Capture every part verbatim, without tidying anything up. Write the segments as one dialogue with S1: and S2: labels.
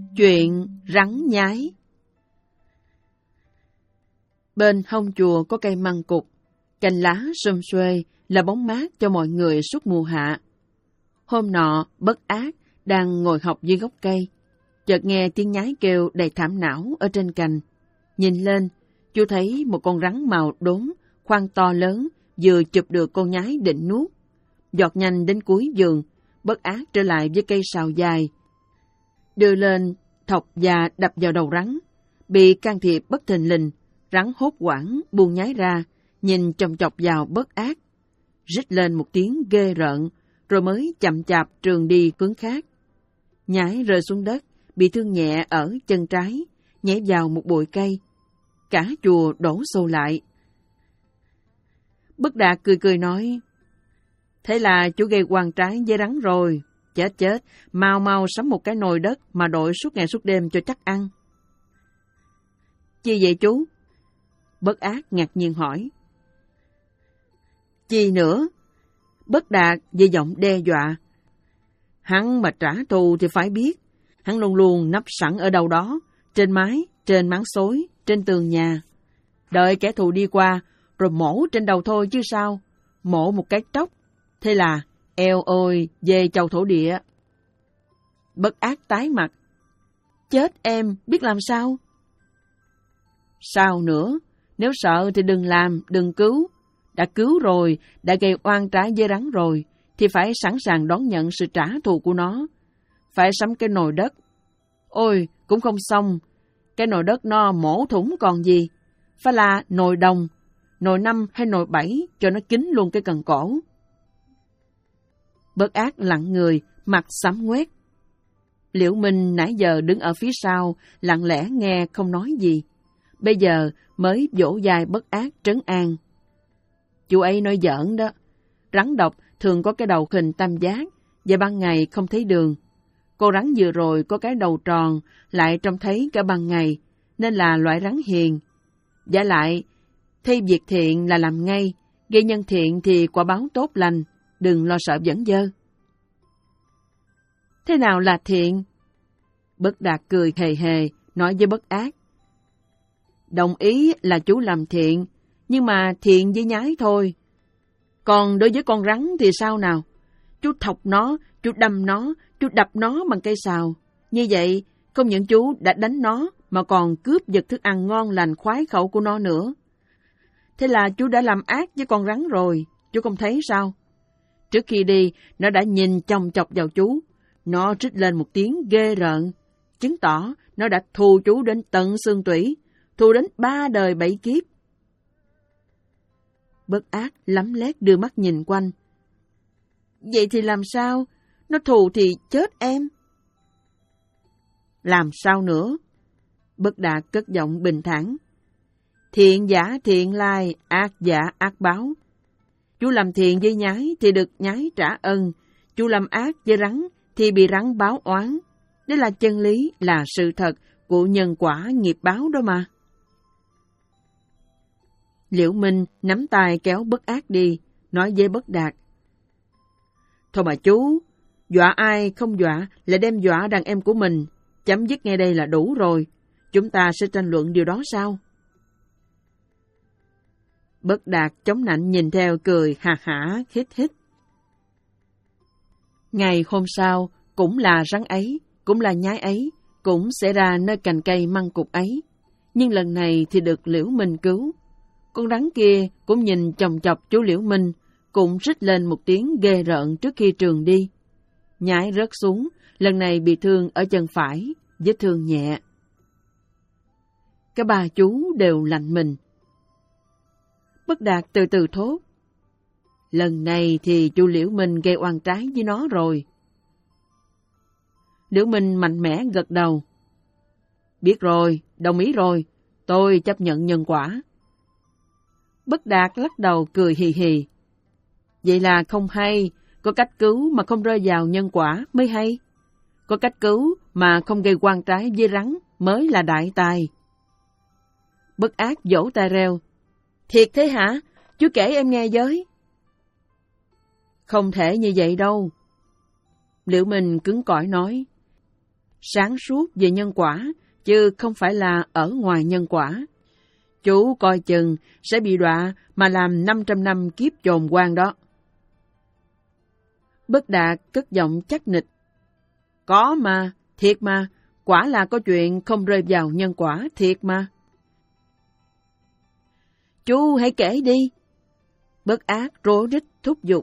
S1: Chuyện rắn nhái. Bên hông chùa có cây măng cụt, cành lá xum xuê là bóng mát cho mọi người suốt mùa hạ. Hôm nọ, Bất Ác đang ngồi học dưới gốc cây, chợt nghe tiếng nhái kêu đầy thảm não ở trên cành. Nhìn lên, chú thấy một con rắn màu đốm, khoang to lớn, vừa chụp được con nhái định nuốt. Giọt nhanh đến cuối vườn, Bất Ác trở lại với cây sào dài, đưa lên thọc và đập vào đầu rắn. Bị can thiệp bất thình lình, rắn hốt hoảng buông nhái ra, nhìn chòng chọc vào Bất Ác, rít lên một tiếng ghê rợn, rồi mới chậm chạp trường đi hướng khác. Nhái rơi xuống đất, bị thương nhẹ ở chân trái, nhảy vào một bụi cây. Cả chùa đổ xô lại. Bất Đạt cười cười nói, thế là chú gây oan trái với rắn rồi. Chết chết, mau mau sắm một cái nồi đất mà đội suốt ngày suốt đêm cho chắc ăn. Chi vậy chú? Bất Ác ngạc nhiên hỏi. Chi nữa? Bất Đạt với giọng đe dọa. Hắn mà trả thù thì phải biết, hắn luôn luôn nấp sẵn ở đâu đó, trên mái, trên máng xối, trên tường nhà. Đợi kẻ thù đi qua, rồi mổ trên đầu thôi chứ sao, mổ một cái tróc. Thế là, eo ôi, về chầu thổ địa. Bất Ác tái mặt. Chết em, biết làm sao? Sao nữa? Nếu sợ thì đừng làm, đừng cứu. Đã cứu rồi, đã gây oan trái với rắn rồi, thì phải sẵn sàng đón nhận sự trả thù của nó. Phải sắm cái nồi đất. Ôi, cũng không xong. Cái nồi đất no mổ thủng còn gì. Phải là nồi đồng, nồi năm hay nồi bảy cho nó kín luôn cái cần cổ. Bất Ác lặng người, mặt xám ngoét. Liễu Minh nãy giờ đứng ở phía sau, lặng lẽ nghe không nói gì. Bây giờ mới vỗ vai Bất Ác trấn an. Chú ấy nói giỡn đó. Rắn độc thường có cái đầu hình tam giác, và ban ngày không thấy đường. Cô rắn vừa rồi có cái đầu tròn, lại trông thấy cả ban ngày, nên là loại rắn hiền. Giả lại, thi việc thiện là làm ngay, gây nhân thiện thì quả báo tốt lành, đừng lo sợ dẫn dơ. Thế nào là thiện? Bất Đạt cười hề hề, nói với Bất Ác. Đồng ý là chú làm thiện, nhưng mà thiện với nhái thôi. Còn đối với con rắn thì sao nào? Chú thọc nó, chú đâm nó, chú đập nó bằng cây sào. Như vậy, không những chú đã đánh nó, mà còn cướp giật thức ăn ngon lành khoái khẩu của nó nữa. Thế là chú đã làm ác với con rắn rồi, chú không thấy sao? Trước khi đi, nó đã nhìn chòng chọc vào chú. Nó rít lên một tiếng ghê rợn, chứng tỏ nó đã thù chú đến tận xương tủy, thù đến ba đời bảy kiếp. Bất Ác lấm lét đưa mắt nhìn quanh. Vậy thì làm sao? Nó thù thì chết em. Làm sao nữa? Bất Đạt cất giọng bình thản. Thiện giả thiện lai, ác giả ác báo. Chú làm thiện với nhái thì được nhái trả ân. Chú làm ác với rắn thì bị rắn báo oán. Đây là chân lý, là sự thật của nhân quả nghiệp báo đó mà. Liễu Minh nắm tay kéo Bất Ác đi, nói với Bất Đạt. Thôi mà chú, dọa ai không dọa là đem dọa đàn em của mình, chấm dứt ngay đây là đủ rồi. Chúng ta sẽ tranh luận điều đó sao? Bất Đạt chống nạnh nhìn theo cười hà hả hít hít. Ngày hôm sau, cũng là rắn ấy, cũng là nhái ấy, cũng sẽ ra nơi cành cây măng cụt ấy. Nhưng lần này thì được Liễu Minh cứu. Con rắn kia cũng nhìn chòng chọc chú Liễu Minh, cũng rít lên một tiếng ghê rợn trước khi trường đi. Nhái rớt xuống, lần này bị thương ở chân phải, vết thương nhẹ. Cả ba chú đều lạnh mình. Bất Đạt từ từ thốt. Lần này thì chú Liễu Minh gây oan trái với nó rồi. Liễu Minh mạnh mẽ gật đầu. Biết rồi, đồng ý rồi, tôi chấp nhận nhân quả. Bất Đạt lắc đầu cười hì hì. Vậy là không hay, có cách cứu mà không rơi vào nhân quả mới hay. Có cách cứu mà không gây oan trái với rắn mới là đại tài. Bất Ác vỗ tay reo. Thiệt thế hả? Chú kể em nghe với. Không thể như vậy đâu. Liễu Minh cứng cỏi nói. sáng suốt về nhân quả, chứ không phải là ở ngoài nhân quả. Chú coi chừng sẽ bị đọa mà làm năm trăm năm kiếp chồn quan đó. Bất Đạt cất giọng chắc nịch. Có mà, thiệt mà, quả là có chuyện không rơi vào nhân quả, thiệt mà. Chú hãy kể đi. Bất Ác rối rít thúc giục.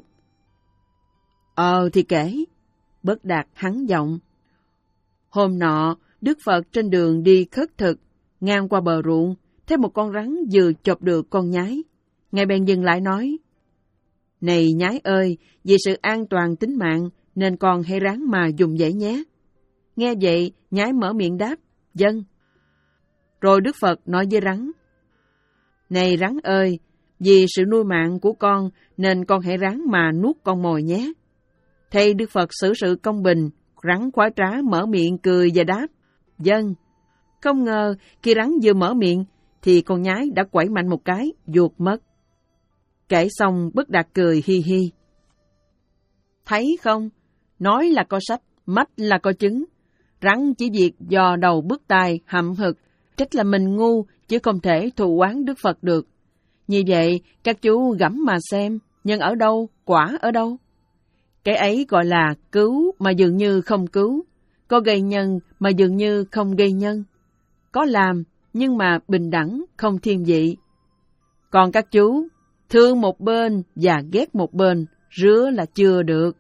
S1: Ờ thì kể. Bất Đạt hắn giọng. Hôm nọ, Đức Phật trên đường đi khất thực, ngang qua bờ ruộng, thấy một con rắn vừa chộp được con nhái. Ngài bèn dừng lại nói, này nhái ơi, vì sự an toàn tính mạng, nên con hãy ráng mà dùng dãy nhé. Nghe vậy, nhái mở miệng đáp, vâng. Rồi Đức Phật nói với rắn, này rắn ơi, vì sự nuôi mạng của con, nên con hãy ráng mà nuốt con mồi nhé. Thầy Đức Phật xử sự công bình, rắn khoái trá mở miệng cười và đáp, vâng. Không ngờ, khi rắn vừa mở miệng, thì con nhái đã quẩy mạnh một cái, vuột mất. Kể xong, Bất Đạt cười hi hi. Thấy không? Nói là có sách, mắt là có chứng. Rắn chỉ việc dò đầu bước tai, hậm hực, trách là mình ngu, chứ không thể thù oán Đức Phật được. Như vậy, các chú gẫm mà xem, nhân ở đâu, quả ở đâu? Cái ấy gọi là cứu mà dường như không cứu, có gây nhân mà dường như không gây nhân, có làm nhưng mà bình đẳng không thiên vị. Còn các chú, thương một bên và ghét một bên, rứa là chưa được.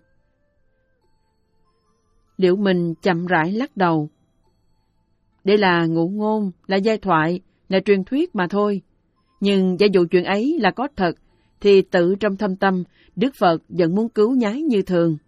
S1: Liễu Minh chậm rãi lắc đầu. Đây là ngụ ngôn, là giai thoại, là truyền thuyết mà thôi. Nhưng giả dụ chuyện ấy là có thật, thì tự trong thâm tâm, Đức Phật vẫn muốn cứu nhái như thường.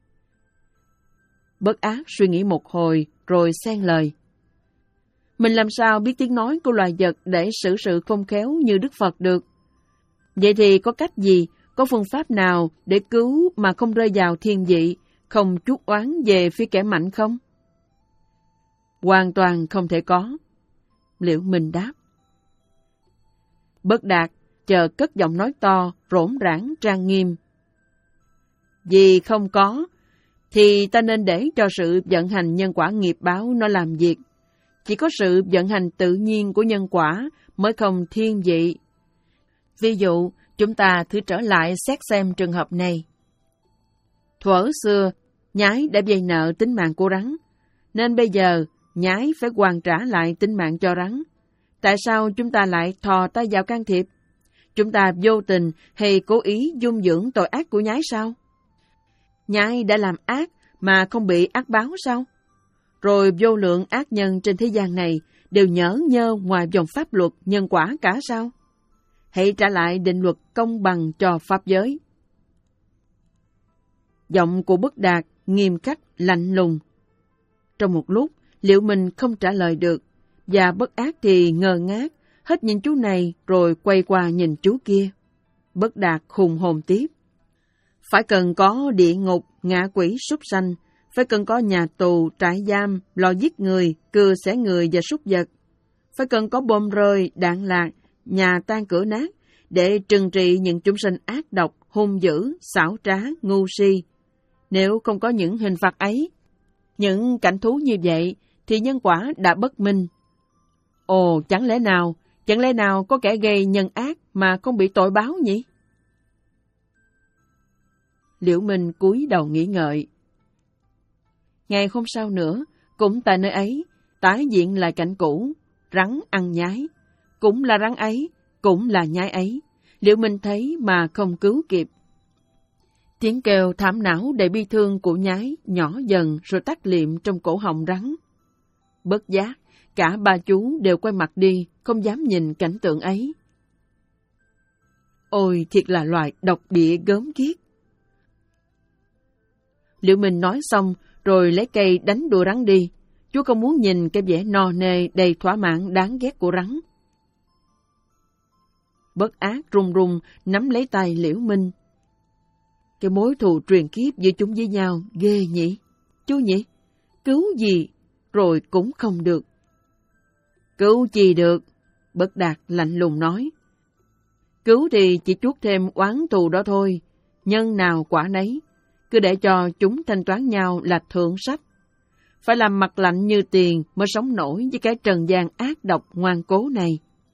S1: Bất Ác suy nghĩ một hồi, rồi xen lời. Mình làm sao biết tiếng nói của loài vật để xử sự khôn khéo như Đức Phật được? Vậy thì có cách gì, có phương pháp nào để cứu mà không rơi vào thiên vị, không chuốc oán về phía kẻ mạnh không? Hoàn toàn không thể có. Liễu Minh đáp. Bất Đạt chợt cất giọng nói to, rỗn rãng, trang nghiêm. Vì không có, thì ta nên để cho sự vận hành nhân quả nghiệp báo nó làm việc. Chỉ có sự vận hành tự nhiên của nhân quả mới không thiên vị. Ví dụ, chúng ta thử trở lại xét xem trường hợp này. Thuở xưa, nhái đã vay nợ tính mạng của rắn, nên bây giờ nhái phải hoàn trả lại tính mạng cho rắn. Tại sao chúng ta lại thò tay vào can thiệp? Chúng ta vô tình hay cố ý dung dưỡng tội ác của nhái sao? Nhái đã làm ác mà không bị ác báo sao? Rồi vô lượng ác nhân trên thế gian này đều nhỡ nhơ ngoài vòng pháp luật nhân quả cả sao? Hãy trả lại định luật công bằng cho pháp giới. Giọng của Bất Đạt nghiêm khắc, lạnh lùng. Trong một lúc, Liễu Minh không trả lời được, và Bất Ác thì ngơ ngác, hết nhìn chú này rồi quay qua nhìn chú kia. Bất Đạt hùng hồn tiếp. Phải cần có địa ngục, ngạ quỷ, súc sanh, phải cần có nhà tù, trại giam, lò giết người, cưa xẻ người và súc vật. Phải cần có bom rơi, đạn lạc, nhà tan cửa nát, để trừng trị những chúng sinh ác độc, hung dữ, xảo trá, ngu si. Nếu không có những hình phạt ấy, những cảnh thú như vậy, thì nhân quả đã bất minh. Ồ, chẳng lẽ nào, chẳng lẽ nào có kẻ gây nhân ác mà không bị tội báo nhỉ? Liễu Minh cúi đầu nghĩ ngợi. Ngày hôm sau nữa, cũng tại nơi ấy, tái diễn lại cảnh cũ, rắn ăn nhái. Cũng là rắn ấy, cũng là nhái ấy. Liễu Minh thấy mà không cứu kịp. Tiếng kêu thảm não đầy bi thương của nhái nhỏ dần rồi tắt liệm trong cổ họng rắn. Bất giác, cả ba chú đều quay mặt đi, không dám nhìn cảnh tượng ấy. Ôi, thiệt là loài độc địa gớm ghiếc. Liễu Minh nói xong, rồi lấy cây đánh đuổi rắn đi. Chú không muốn nhìn cái vẻ no nê đầy thỏa mãn đáng ghét của rắn. Bất Ác run run nắm lấy tay Liễu Minh. Cái mối thù truyền kiếp giữa chúng với nhau ghê nhỉ? Chú nhỉ? Cứu gì rồi cũng không được. Cứu chi được? Bất Đạt lạnh lùng nói. Cứu thì chỉ chuốc thêm oán thù đó thôi. Nhân nào quả nấy. Cứ để cho chúng thanh toán nhau là thượng sách. phải làm mặt lạnh như tiền mới sống nổi với cái trần gian ác độc ngoan cố này.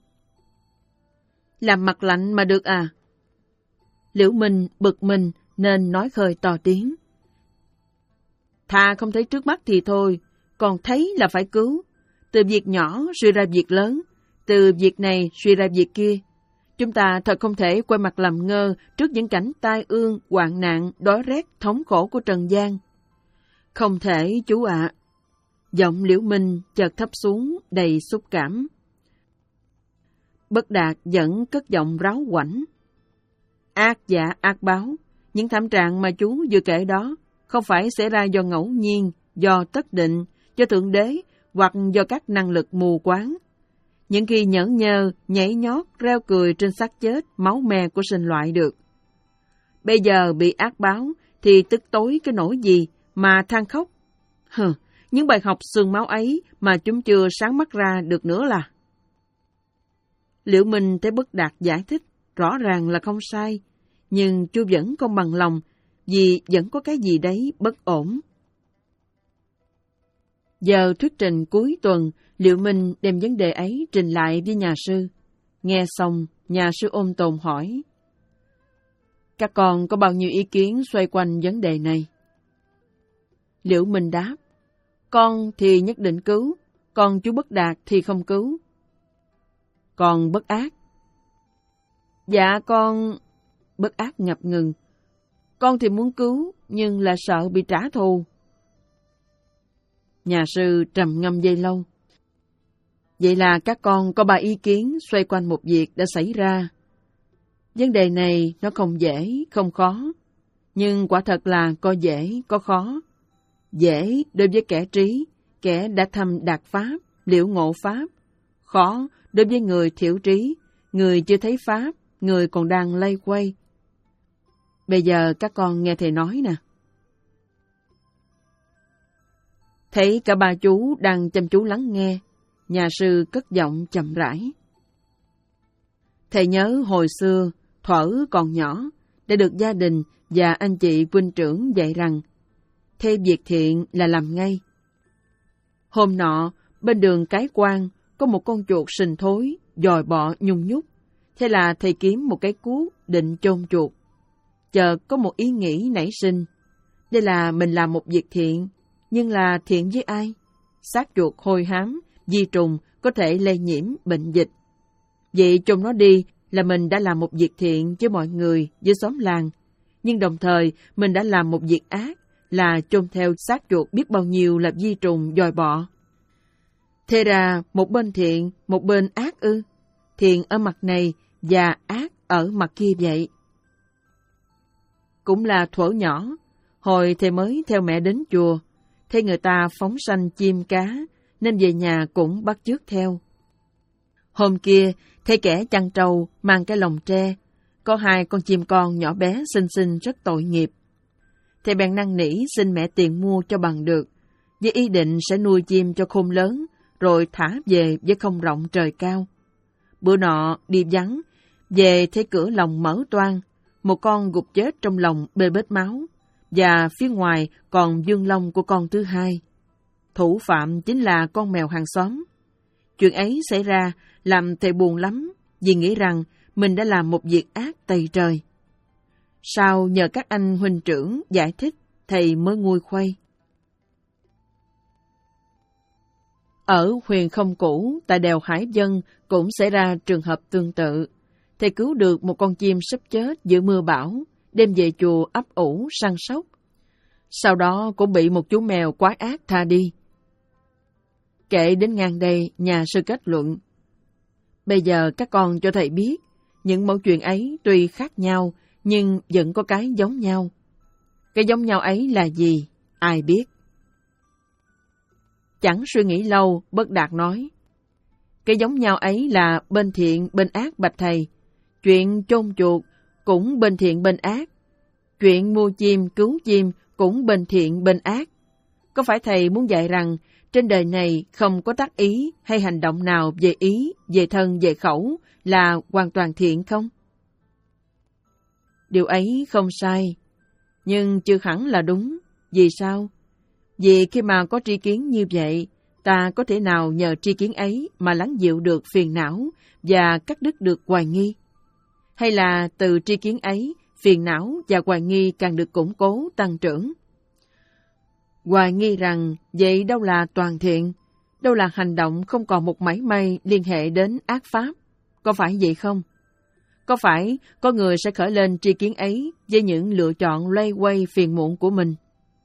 S1: Làm mặt lạnh mà được à? Liễu Minh bực mình nên nói khơi to tiếng. Thà không thấy trước mắt thì thôi, còn thấy là phải cứu. Từ việc nhỏ suy ra việc lớn, từ việc này suy ra việc kia. Chúng ta thật không thể quay mặt làm ngơ trước những cảnh tai ương, hoạn nạn, đói rét, thống khổ của trần gian. Không thể, chú ạ. À. Giọng Liễu Minh chợt thấp xuống đầy xúc cảm. Bất Đạt vẫn cất giọng ráo quảnh. Ác dạ ác báo, những thảm trạng mà chú vừa kể đó không phải xảy ra do ngẫu nhiên, do tất định, do Thượng Đế hoặc do các năng lực mù quáng. Những khi nhẫn nhơ, nhảy nhót, reo cười trên xác chết, máu me của sinh loại được. Bây giờ bị ác báo thì tức tối cái nỗi gì mà than khóc. Hừ, những bài học xương máu ấy mà chúng chưa sáng mắt ra được nữa là. Liễu Minh thấy Bất Đạt giải thích, rõ ràng là không sai, nhưng chú vẫn không bằng lòng, vì vẫn có cái gì đấy bất ổn. Giờ thuyết trình cuối tuần, Liễu Minh đem vấn đề ấy trình lại với nhà sư. Nghe xong, nhà sư ôn tồn hỏi. Các con có bao nhiêu ý kiến xoay quanh vấn đề này? Liễu Minh đáp. Con thì nhất định cứu, còn chú Bất Đạt thì không cứu. Còn Bất Ác? Dạ con... Bất Ác ngập ngừng. Con thì muốn cứu, nhưng là sợ bị trả thù. Nhà sư trầm ngâm giây lâu. Vậy là các con có ba ý kiến xoay quanh một việc đã xảy ra. Vấn đề này nó không dễ, không khó. Nhưng quả thật là có dễ, có khó. Dễ đối với kẻ trí, kẻ đã thâm đạt pháp, liễu ngộ pháp. Khó đối với người thiểu trí, người chưa thấy pháp, người còn đang lây quay. Bây giờ các con nghe thầy nói nè. Thấy cả ba chú đang chăm chú lắng nghe, nhà sư cất giọng chậm rãi. Thầy nhớ hồi xưa, thuở còn nhỏ, đã được gia đình và anh chị huynh trưởng dạy rằng, theo việc thiện là làm ngay. Hôm nọ, bên đường Cái Quan, có một con chuột sình thối, dòi bọ nhung nhúc. Thế là thầy kiếm một cái cuốc định chôn chuột. Chợt có một ý nghĩ nảy sinh. Đây là mình làm một việc thiện, nhưng là thiện với ai? Xác chuột hôi hám, vi trùng có thể lây nhiễm bệnh dịch. Vậy chôn nó đi là mình đã làm một việc thiện với mọi người, với xóm làng. Nhưng đồng thời mình đã làm một việc ác, là chôn theo xác chuột biết bao nhiêu là vi trùng dòi bọ. Thế ra một bên thiện, một bên ác ư? Thiện ở mặt này và ác ở mặt kia vậy. Cũng là thuở nhỏ, hồi thầy mới theo mẹ đến chùa, thấy người ta phóng sanh chim cá, nên về nhà cũng bắt chước theo. Hôm kia, thấy kẻ chăn trâu mang cái lồng tre, có hai con chim con nhỏ bé xinh xinh rất tội nghiệp. Thầy bèn năn nỉ xin mẹ tiền mua cho bằng được, với ý định sẽ nuôi chim cho khôn lớn, rồi thả về với không rộng trời cao. Bữa nọ đi vắng, về thấy cửa lồng mở toang, một con gục chết trong lồng bê bết máu, và phía ngoài còn vương lông của con thứ hai. Thủ phạm chính là con mèo hàng xóm. Chuyện ấy xảy ra làm thầy buồn lắm, vì nghĩ rằng mình đã làm một việc ác tày trời. Sau nhờ các anh huynh trưởng giải thích, thầy mới nguôi khuây. Ở Huyền Không Cũ, tại đèo Hải Vân cũng xảy ra trường hợp tương tự. Thầy cứu được một con chim sắp chết giữa mưa bão, đem về chùa ấp ủ săn sóc. Sau đó cũng bị một chú mèo quái ác tha đi. Kể đến ngang đây, nhà sư kết luận. Bây giờ các con cho thầy biết, những mẫu chuyện ấy tuy khác nhau, nhưng vẫn có cái giống nhau. Cái giống nhau ấy là gì? Ai biết? Chẳng suy nghĩ lâu, Bất Đạt nói. Cái giống nhau ấy là bên thiện bên ác bạch thầy. Chuyện chôn chuột cũng bên thiện bên ác. Chuyện mua chim cứu chim cũng bên thiện bên ác. Có phải thầy muốn dạy rằng trên đời này không có tác ý hay hành động nào về ý, về thân, về khẩu là hoàn toàn thiện không? Điều ấy không sai, nhưng chưa hẳn là đúng. Vì sao? Vì khi mà có tri kiến như vậy, ta có thể nào nhờ tri kiến ấy mà lắng dịu được phiền não và cắt đứt được hoài nghi? Hay là từ tri kiến ấy, phiền não và hoài nghi càng được củng cố, tăng trưởng? Hoài nghi rằng vậy đâu là toàn thiện, đâu là hành động không còn một mảy may liên hệ đến ác pháp, có phải vậy không? Có phải có người sẽ khởi lên tri kiến ấy với những lựa chọn loay hoay phiền muộn của mình?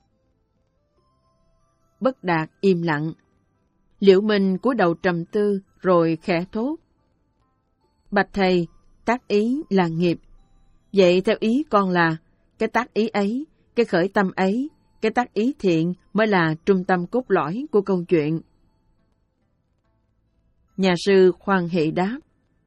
S1: Bất Đạt im lặng. Liễu Minh cúi đầu trầm tư rồi khẽ thốt: Bạch thầy, tác ý là nghiệp. Vậy theo ý con là cái tác ý ấy, cái khởi tâm ấy, cái tác ý thiện mới là trung tâm cốt lõi của câu chuyện. Nhà sư khoan hỷ đáp: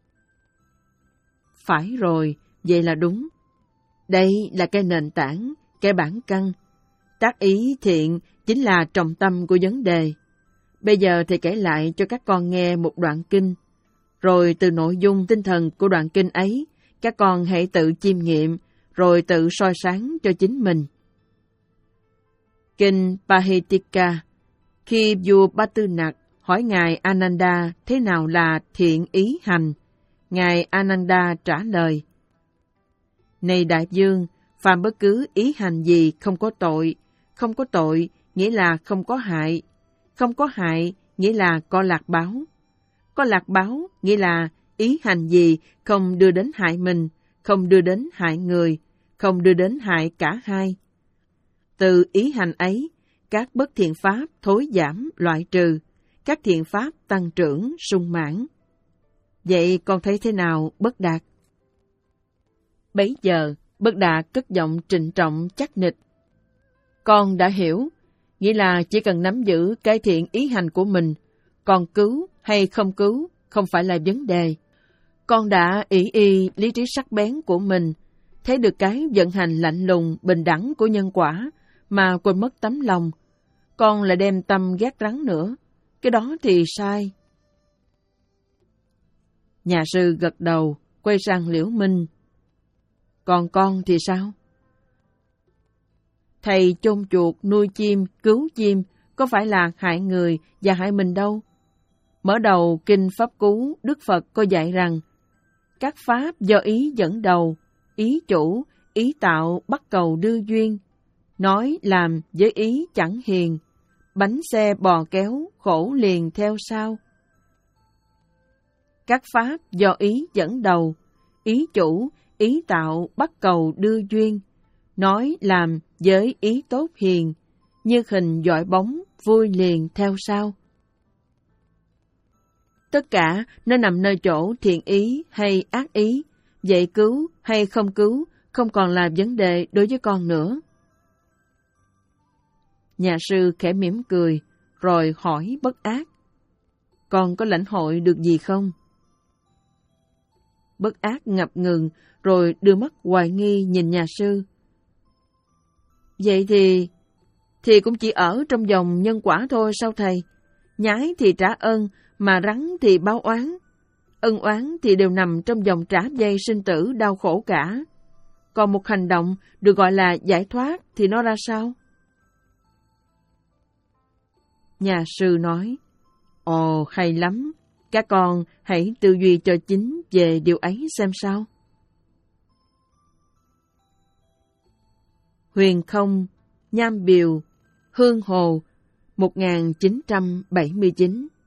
S1: Phải rồi, vậy là đúng. Đây là cái nền tảng, cái bản căn. Tác ý thiện chính là trọng tâm của vấn đề. Bây giờ thầy kể lại cho các con nghe một đoạn kinh, rồi từ nội dung tinh thần của đoạn kinh ấy, các con hãy tự chiêm nghiệm, rồi tự soi sáng cho chính mình. Kinh Pahitika. Khi vua Ba Tư Nặc hỏi Ngài Ananda thế nào là thiện ý hành, Ngài Ananda trả lời: Này đại vương, phàm bất cứ ý hành gì không có tội, không có tội nghĩa là không có hại, không có hại nghĩa là có lạc báo, có lạc báo nghĩa là ý hành gì không đưa đến hại mình, không đưa đến hại người, không đưa đến hại cả hai. Từ ý hành ấy, các bất thiện pháp thối giảm loại trừ, các thiện pháp tăng trưởng sung mãn. Vậy con thấy thế nào, Bất Đạt? Bấy giờ, Bất Đạt cất giọng trịnh trọng chắc nịch: Con đã hiểu, nghĩa là chỉ cần nắm giữ cái thiện ý hành của mình, còn cứu hay không cứu không phải là vấn đề. Con đã ỷ y lý trí sắc bén của mình, thấy được cái vận hành lạnh lùng, bình đẳng của nhân quả, mà quên mất tấm lòng. Con lại đem tâm ghét rắn nữa, cái đó thì sai. Nhà sư gật đầu, quay sang Liễu Minh: Còn con thì sao? Thầy chôn chuột, nuôi chim, cứu chim, có phải là hại người và hại mình đâu. Mở đầu Kinh Pháp Cú, Đức Phật có dạy rằng, các pháp do ý dẫn đầu, ý chủ, ý tạo bắt cầu đưa duyên, nói làm với ý chẳng hiền, bánh xe bò kéo, khổ liền theo sau. Các pháp do ý dẫn đầu, ý chủ, ý tạo bắt cầu đưa duyên, nói làm với ý tốt hiền, như hình dọi bóng, vui liền theo sau. Tất cả nó nằm nơi chỗ thiện ý hay ác ý, vậy cứu hay không cứu không còn là vấn đề đối với con nữa. Nhà sư khẽ mỉm cười, rồi hỏi Bất Ác: Con có lãnh hội được gì không? Bất Ác ngập ngừng, rồi đưa mắt hoài nghi nhìn nhà sư. Vậy thì, thì cũng chỉ ở trong vòng nhân quả thôi sao thầy? Nhái thì trả ơn, mà rắn thì báo oán. Ân oán thì đều nằm trong vòng trả dây sinh tử đau khổ cả. Còn một hành động được gọi là giải thoát thì nó ra sao? Nhà sư nói: Ồ, hay lắm. Các con hãy tư duy cho chính về điều ấy xem sao. Huyền Không, Nham Biều, Hương Hồ, một nghìn chín trăm bảy mươi chín.